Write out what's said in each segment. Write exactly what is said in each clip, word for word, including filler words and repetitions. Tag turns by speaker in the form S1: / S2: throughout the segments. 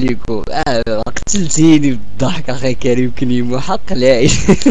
S1: عليكم. اه قتلتيني بالضحك اخي كريم كنيمو، حق لا.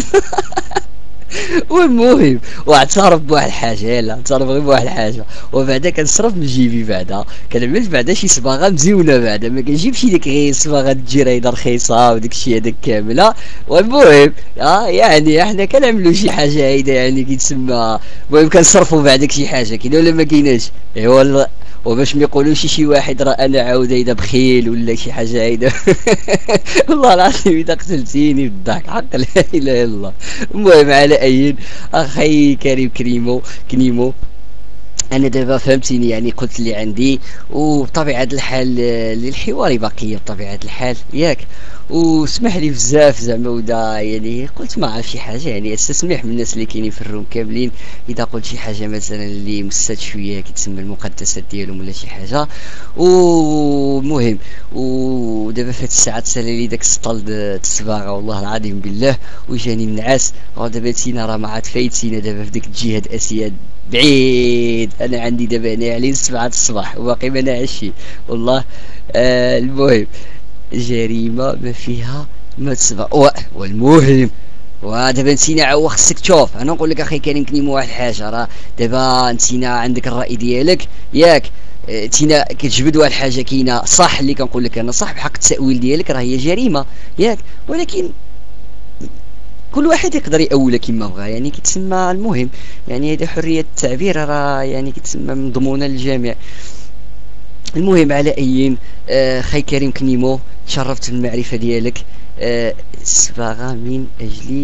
S1: والمهم واعترف بواحد الحاجه، يلا اعترف غير بواحد الحاجه، وبعدا كنصرف من جيبي، بعدا كنعمل بعدا شي صباغه مزيونه، بعدا ما كنجيبش ديك غير صباغه الجريده رخيصه وداك الشيء هذاك كامله. والمهم اه يعني احنا كنعملوا شي حاجه هيدا يعني كيتسمى، المهم كنصرفوا بعدك شي حاجه كاينه ولا ما كايناش. ايوا وباش ما يقولوش شي واحد راه انا عاود هيدا بخيل ولا شي حاجه هيدا. والله العظيم اذا قتلتيني بالضحك، حق لا اله الا الله. المهم على اي، اخي كريم كريمو كنيمو، انا دابا فهمتيني يعني قلت اللي عندي، وبطبيعه الحال آه، الحوار باقي بطبيعه الحال ياك. وسمح لي بزاف زعما، ودا يعني قلت ما عرف شي حاجه يعني استسمح من الناس اللي كاينين في الروم كاملين اذا قلت شي حاجه مثلا اللي مسات شويه كتسمى المقدسات ديالهم ولا شي حاجه. ومهم ودابا في هاد الساعه تسالي لي داك السطل د الصباغه والله العظيم بالله، وجاني النعاس. ودابا تينا راه ما عاد فايتينا دابا في ديك الجهه الاسياد بعيد. انا عندي دابا هنا عليه سبعة الصباح وباقي ما نعشي والله. آه المهم جريمة ما فيها ما تسبق. والمهم ودابا نسينا عاود خصك تشوف، انا نقول لك اخي كريم كنيمو واحد الحاجه، راه دابا نسينا عندك الراي ديالك ياك. اه، تينا كتجبد واحد الحاجه كاينه صح اللي كنقول لك انا صح بحق التاويل ديالك، راه هي جريمه ياك، ولكن كل واحد يقدر يأولها كما بغا يعني كيتسمى. المهم يعني هذه حرية التعبير راه يعني كيتسمى مضمونة للجميع. المهم على اي آه خي كريم كنيمو، تشرفت بالمعرفة ديالك. آه صباغة من اجلي